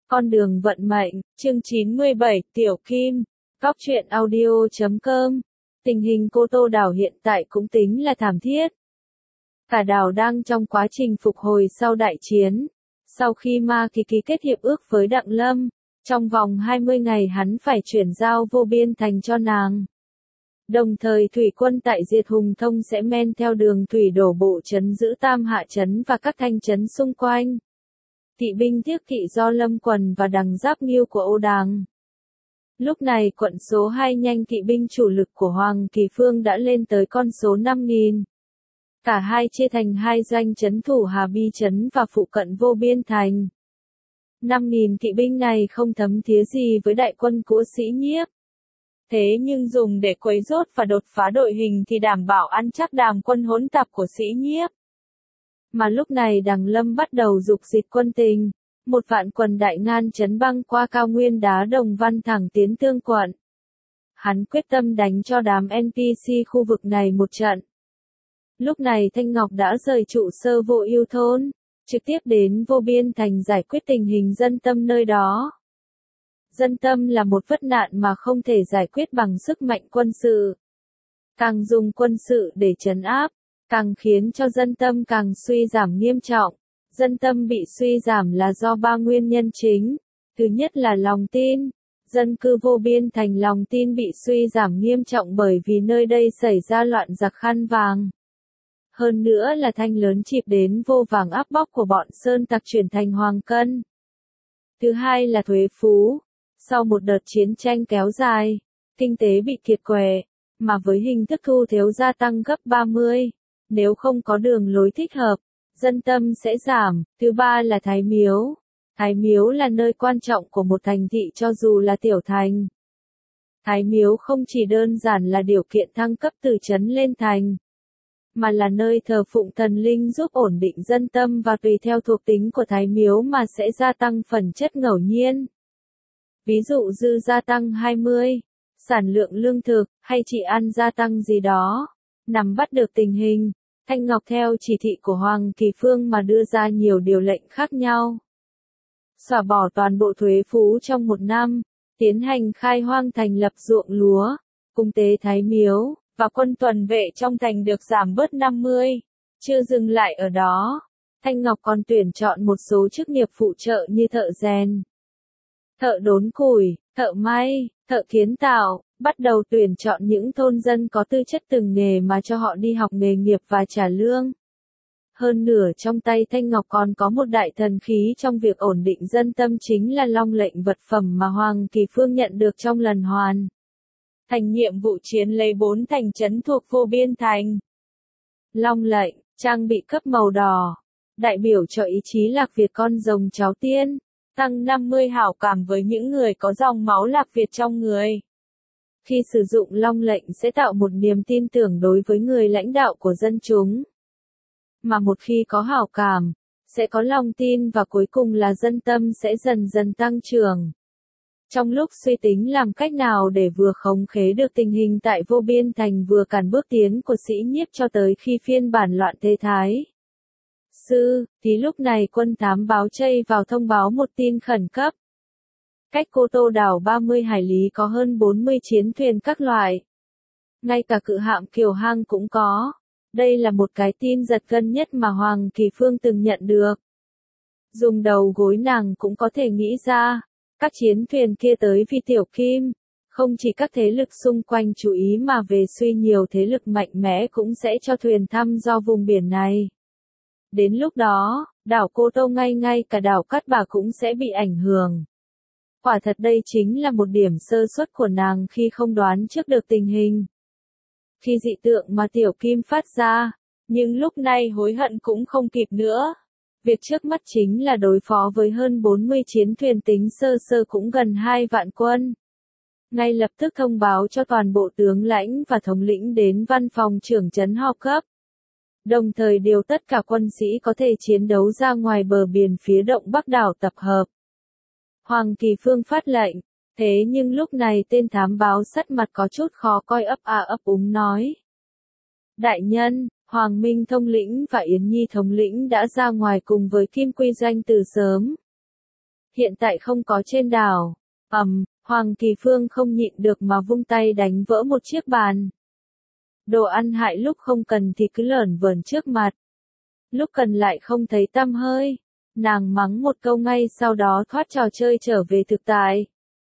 Con đường vận mệnh, chương 97, Tiểu Kim, Góc truyện audio.com. Tình hình Cô Tô đảo hiện tại cũng tính là thảm thiết. Cả đảo đang trong quá trình phục hồi sau đại chiến. Sau khi Ma Kỳ ký kết hiệp ước với Đặng Lâm, trong vòng 20 ngày hắn phải chuyển giao Vô Biên Thành cho nàng. Đồng thời thủy quân tại Diệt Hùng Thông sẽ men theo đường thủy đổ bộ trấn giữ Tam Hạ Trấn và các thanh trấn xung quanh. Kỵ binh Thiết Kỵ do Lâm Quần và Đằng Giáp Nghiêu của Ô Đằng. Lúc này quận số 2 nhanh kỵ binh chủ lực của Hoàng Kỳ Phương đã lên tới con số 5.000. Cả hai chia thành hai doanh trấn thủ Hà Bi Trấn và phụ cận Vô Biên Thành. 5.000 kỵ binh này không thấm thía gì với đại quân của Sĩ Nhiếp. Thế nhưng dùng để quấy rốt và đột phá đội hình thì đảm bảo ăn chắc đàm quân hỗn tạp của Sĩ Nhiếp. Mà lúc này Đằng Lâm bắt đầu dục dịch quân tình, 1 vạn quân đại ngàn trấn băng qua cao nguyên đá Đồng Văn thẳng tiến Tương quận. Hắn quyết tâm đánh cho đám NPC khu vực này một trận. Lúc này Thanh Ngọc đã rời trụ sở Vô Ưu thôn, trực tiếp đến Vô Biên Thành giải quyết tình hình dân tâm nơi đó. Dân tâm là một vấn nạn mà không thể giải quyết bằng sức mạnh quân sự. Càng dùng quân sự để trấn áp, càng khiến cho dân tâm càng suy giảm nghiêm trọng. Dân tâm bị suy giảm là do 3 nguyên nhân chính. Thứ nhất là lòng tin. Dân cư Vô Biên Thành lòng tin bị suy giảm nghiêm trọng bởi vì nơi đây xảy ra loạn giặc khăn vàng. Hơn nữa là thanh lớn chịp đến vô vàng áp bóc của bọn Sơn Tặc chuyển thành Hoàng Cân. Thứ hai là thuế phú. Sau một đợt chiến tranh kéo dài, kinh tế bị kiệt quệ, mà với hình thức thu thiếu gia tăng gấp 30, nếu không có đường lối thích hợp, dân tâm sẽ giảm. Thứ ba là Thái Miếu. Thái Miếu là nơi quan trọng của một thành thị cho dù là tiểu thành. Thái Miếu không chỉ đơn giản là điều kiện thăng cấp từ trấn lên thành, mà là nơi thờ phụng thần linh giúp ổn định dân tâm và tùy theo thuộc tính của Thái Miếu mà sẽ gia tăng phần chất ngẫu nhiên. Ví dụ dư gia tăng 20, sản lượng lương thực, hay chỉ ăn gia tăng gì đó. Nắm bắt được tình hình, Thanh Ngọc theo chỉ thị của Hoàng Kỳ Phương mà đưa ra nhiều điều lệnh khác nhau. Xóa bỏ toàn bộ thuế phú trong 1 năm, tiến hành khai hoang thành lập ruộng lúa, cung tế Thái Miếu, và quân tuần vệ trong thành được giảm bớt 50. Chưa dừng lại ở đó, Thanh Ngọc còn tuyển chọn một số chức nghiệp phụ trợ như thợ rèn, thợ đốn củi, thợ may, thợ kiến tạo, bắt đầu tuyển chọn những thôn dân có tư chất từng nghề mà cho họ đi học nghề nghiệp và trả lương. Hơn nửa trong tay Thanh Ngọc còn có một đại thần khí trong việc ổn định dân tâm chính là Long lệnh vật phẩm mà Hoàng Kỳ Phương nhận được trong lần hoàn thành nhiệm vụ chiến lấy 4 thành trấn thuộc Vô Biên Thành. Long lệnh, trang bị cấp màu đỏ, đại biểu cho ý chí Lạc Việt con rồng cháu tiên. Tăng 50 hảo cảm với những người có dòng máu Lạc Việt trong người. Khi sử dụng Long lệnh sẽ tạo một niềm tin tưởng đối với người lãnh đạo của dân chúng. Mà một khi có hảo cảm, sẽ có lòng tin và cuối cùng là dân tâm sẽ dần dần tăng trưởng. Trong lúc suy tính làm cách nào để vừa khống chế được tình hình tại Vô Biên Thành vừa cản bước tiến của Sĩ Nhiếp cho tới khi phiên bản loạn thế thái thì lúc này quân thám báo chay vào thông báo một tin khẩn cấp. Cách Cô Tô đảo 30 hải lý có hơn 40 chiến thuyền các loại. Ngay cả cự hạm Kiều Hang cũng có. Đây là một cái tin giật gân nhất mà Hoàng Kỳ Phương từng nhận được. Dùng đầu gối nàng cũng có thể nghĩ ra, các chiến thuyền kia tới vì Tiểu Kim. Không chỉ các thế lực xung quanh chú ý mà về suy nhiều thế lực mạnh mẽ cũng sẽ cho thuyền thăm do vùng biển này. Đến lúc đó, đảo Cô Tô ngay cả đảo Cát Bà cũng sẽ bị ảnh hưởng. Quả thật đây chính là một điểm sơ suất của nàng khi không đoán trước được tình hình. Khi dị tượng mà Tiểu Kim phát ra, nhưng lúc này hối hận cũng không kịp nữa. Việc trước mắt chính là đối phó với hơn 40 chiến thuyền tính sơ cũng gần 2 vạn quân. Ngay lập tức thông báo cho toàn bộ tướng lãnh và thống lĩnh đến văn phòng trưởng trấn họp cấp. Đồng thời điều tất cả quân sĩ có thể chiến đấu ra ngoài bờ biển phía động Bắc đảo tập hợp. Hoàng Kỳ Phương phát lệnh, thế nhưng lúc này tên thám báo sắt mặt có chút khó coi ấp úng nói. Đại nhân, Hoàng Minh thống lĩnh và Yến Nhi thống lĩnh đã ra ngoài cùng với Kim Quy Doanh từ sớm. hiện tại không có trên đảo. Hoàng Kỳ Phương không nhịn được mà vung tay đánh vỡ một chiếc bàn. Đồ ăn hại lúc không cần thì cứ lởn vởn trước mặt. Lúc cần lại không thấy tăm hơi. Nàng mắng một câu ngay sau đó thoát trò chơi trở về thực tại.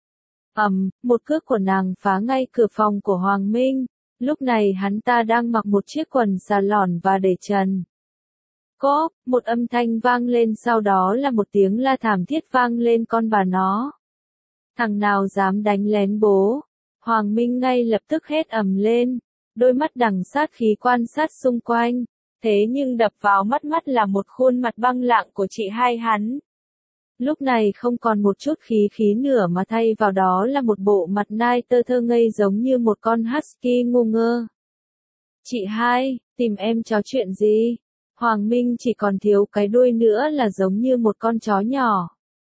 Một cước của nàng phá ngay cửa phòng của Hoàng Minh. Lúc này hắn ta đang mặc một chiếc quần xà lỏn và để trần. Cốp, một âm thanh vang lên sau đó là một tiếng la thảm thiết vang lên con bà nó. Thằng nào dám đánh lén bố? Hoàng Minh ngay lập tức hét ầm lên, đôi mắt đằng sát khí quan sát xung quanh. Thế nhưng đập vào mắt là một khuôn mặt băng lặng của chị hai hắn. Lúc này không còn một chút khí nữa mà thay vào đó là một bộ mặt nai tơ thơ ngây giống như một con husky ngu ngơ. Chị hai, tìm em chó chuyện gì? Hoàng Minh chỉ còn thiếu cái đuôi nữa là giống như một con chó nhỏ.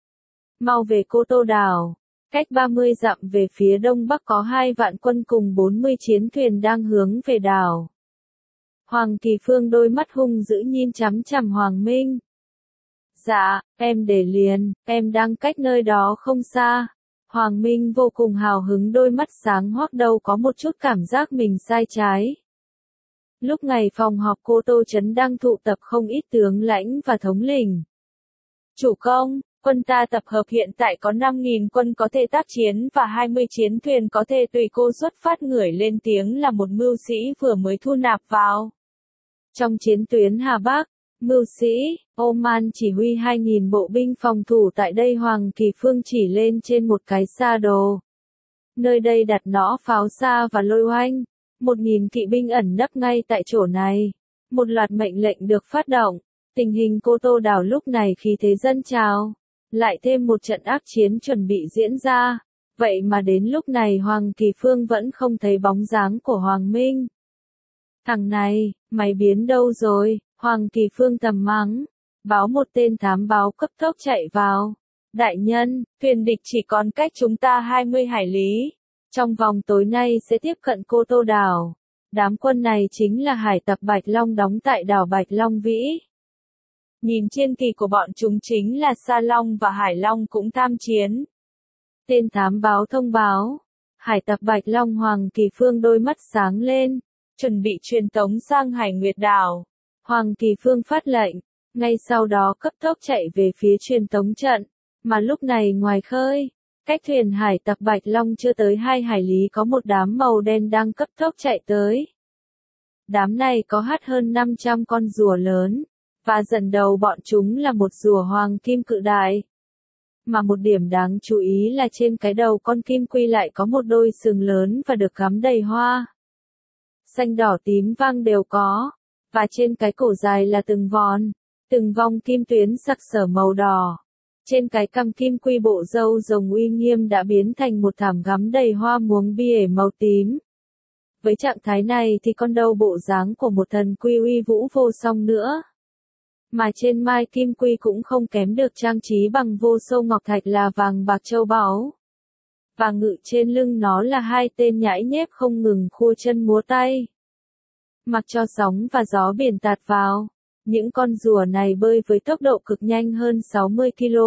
Mau về Cô Tô đảo. Cách 30 dặm về phía đông bắc có 2 vạn quân cùng 40 chiến thuyền đang hướng về đảo. Hoàng Kỳ Phương đôi mắt hung dữ nhìn chằm chằm Hoàng Minh. Dạ, em để liền, em đang cách nơi đó không xa. Hoàng Minh vô cùng hào hứng, đôi mắt sáng hoác, đâu có một chút cảm giác mình sai trái. Lúc này phòng họp Cô Tô Trấn đang tụ tập không ít tướng lãnh và thống lĩnh. Chủ công, quân ta tập hợp hiện tại có 5.000 quân có thể tác chiến và 20 chiến thuyền có thể tùy cô xuất phát. Người lên tiếng là một mưu sĩ vừa mới thu nạp vào. Trong chiến tuyến Hà Bắc, mưu sĩ Oman chỉ huy 2.000 bộ binh phòng thủ tại đây. Hoàng Kỳ Phương chỉ lên trên một cái xa đồ. Nơi đây đặt nỏ pháo xa và lôi oanh. 1.000 kỵ binh ẩn nấp ngay tại chỗ này. Một loạt mệnh lệnh được phát động. Tình hình Cô Tô đảo lúc này khí thế dâng trào. Lại thêm một trận ác chiến chuẩn bị diễn ra. Vậy mà đến lúc này Hoàng Kỳ Phương vẫn không thấy bóng dáng của Hoàng Minh. Thằng này, mày biến đâu rồi? Hoàng Kỳ Phương thầm mắng. Báo một tên thám báo cấp tốc chạy vào. Đại nhân, thuyền địch chỉ còn cách chúng ta 20 hải lý. Trong vòng tối nay sẽ tiếp cận Cô Tô đảo. Đám quân này chính là hải tặc Bạch Long đóng tại đảo Bạch Long Vĩ. Nhìn trên kỳ của bọn chúng chính là Sa Long và Hải Long cũng tham chiến. Tên thám báo thông báo. Hải tặc Bạch Long. Hoàng Kỳ Phương đôi mắt sáng lên. Chuẩn bị truyền tống sang Hải Nguyệt đảo. Hoàng Kỳ Phương phát lệnh. Ngay sau đó cấp tốc chạy về phía truyền tống trận. Mà lúc này ngoài khơi, cách thuyền hải tặc Bạch Long chưa tới 2 hải lý có một đám màu đen đang cấp tốc chạy tới. Đám này có hắt hơn 500 con rùa lớn. Và dần đầu bọn chúng là một rùa hoàng kim cự đại. Mà một điểm đáng chú ý là trên cái đầu con kim quy lại có một đôi sừng lớn và được gắm đầy hoa. Xanh đỏ tím vàng đều có. Và trên cái cổ dài là từng vòng kim tuyến sặc sỡ màu đỏ. Trên cái cằm kim quy bộ râu rồng uy nghiêm đã biến thành một thảm gắm đầy hoa muống bìa màu tím. Với trạng thái này thì con đâu bộ dáng của một thần quy uy vũ vô song nữa. Mà trên mai kim quy cũng không kém được trang trí bằng vô số ngọc thạch là vàng bạc châu báu. Và ngự trên lưng nó là 2 tên nhãi nhép không ngừng khua chân múa tay. Mặc cho sóng và gió biển tạt vào, những con rùa này bơi với tốc độ cực nhanh hơn 60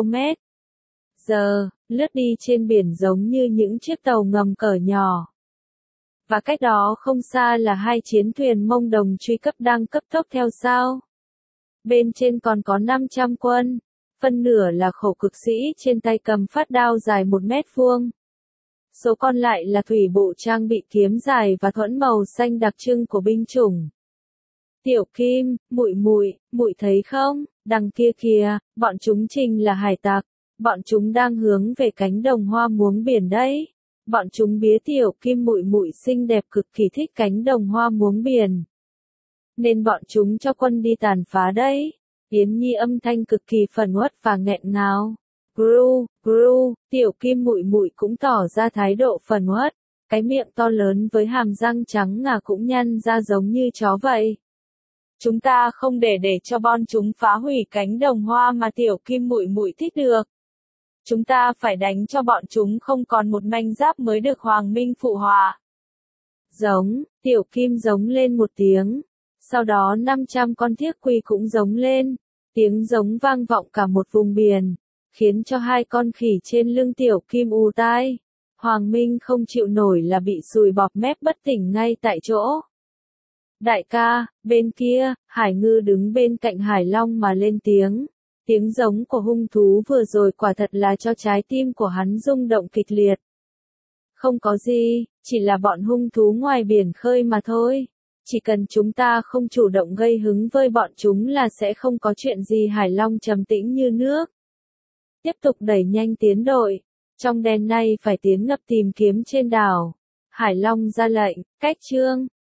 km/h, lướt đi trên biển giống như những chiếc tàu ngầm cỡ nhỏ. Và cách đó không xa là 2 chiến thuyền Mông Đồng truy cấp đang cấp tốc theo sau. Bên trên còn có 500 quân, phân nửa là khổ cực sĩ trên tay cầm phát đao dài 1 mét vuông. Số còn lại là thủy bộ trang bị kiếm dài và thuẫn màu xanh đặc trưng của binh chủng. Tiểu Kim, muội thấy không, đằng kia kìa, bọn chúng chính là hải tặc, bọn chúng đang hướng về cánh đồng hoa muống biển đấy. Bọn chúng bía Tiểu Kim muội xinh đẹp cực kỳ thích cánh đồng hoa muống biển. Nên bọn chúng cho quân đi tàn phá đấy. Yến Nhi âm thanh cực kỳ phẫn uất và nghẹn ngào. Gru, Tiểu Kim muội cũng tỏ ra thái độ phẫn uất. Cái miệng to lớn với hàm răng trắng ngà cũng nhăn ra giống như chó vậy. Chúng ta không để cho bọn chúng phá hủy cánh đồng hoa mà Tiểu Kim muội thích được. Chúng ta phải đánh cho bọn chúng không còn một manh giáp mới được Hoàng Minh phụ họa. Giống, Tiểu Kim giống lên một tiếng. Sau đó 500 con thiết quy cũng giống lên. Tiếng giống vang vọng cả một vùng biển. khiến cho hai con khỉ trên lưng Tiểu Kim ù tai. Hoàng Minh không chịu nổi là bị sùi bọt mép bất tỉnh ngay tại chỗ. Đại ca, bên kia, Hải Ngư đứng bên cạnh Hải Long mà lên tiếng. Tiếng giống của hung thú vừa rồi quả thật là cho trái tim của hắn rung động kịch liệt. Không có gì, chỉ là bọn hung thú ngoài biển khơi mà thôi. Chỉ cần chúng ta không chủ động gây hứng với bọn chúng là sẽ không có chuyện gì. Hải Long trầm tĩnh như nước. Tiếp tục đẩy nhanh tiến đội. Trong đêm nay phải tiến ngập tìm kiếm trên đảo. Hải Long ra lệnh, cách chương.